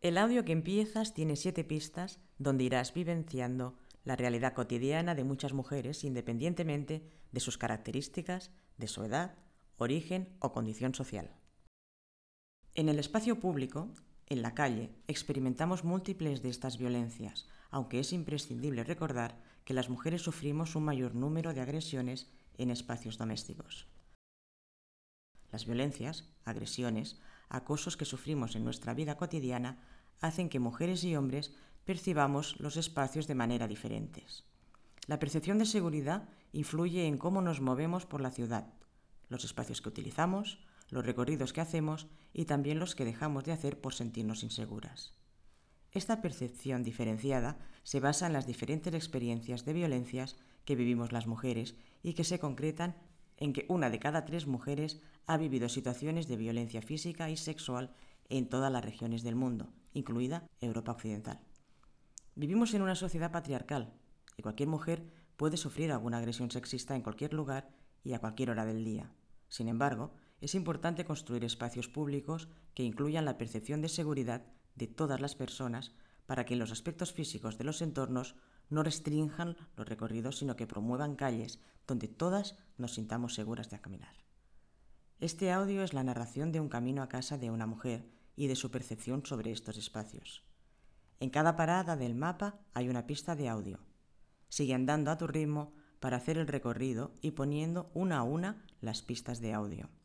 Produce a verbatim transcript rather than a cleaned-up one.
El audio que empiezas tiene siete pistas donde irás vivenciando la realidad cotidiana de muchas mujeres independientemente de sus características, de su edad, origen o condición social. En el espacio público, en la calle, experimentamos múltiples de estas violencias, aunque es imprescindible recordar que las mujeres sufrimos un mayor número de agresiones en espacios domésticos. Las violencias, agresiones, acosos que sufrimos en nuestra vida cotidiana hacen que mujeres y hombres percibamos los espacios de manera diferentes. La percepción de seguridad influye en cómo nos movemos por la ciudad, los espacios que utilizamos, los recorridos que hacemos y también los que dejamos de hacer por sentirnos inseguras. Esta percepción diferenciada se basa en las diferentes experiencias de violencias que vivimos las mujeres y que se concretan en que una de cada tres mujeres ha vivido situaciones de violencia física y sexual en todas las regiones del mundo, incluida Europa Occidental. Vivimos en una sociedad patriarcal y cualquier mujer puede sufrir alguna agresión sexista en cualquier lugar y a cualquier hora del día. Sin embargo, es importante construir espacios públicos que incluyan la percepción de seguridad de todas las personas para que los aspectos físicos de los entornos no restrinjan los recorridos, sino que promuevan calles donde todas nos sintamos seguras de caminar. Este audio es la narración de un camino a casa de una mujer y de su percepción sobre estos espacios. En cada parada del mapa hay una pista de audio. Sigue andando a tu ritmo para hacer el recorrido y poniendo una a una las pistas de audio.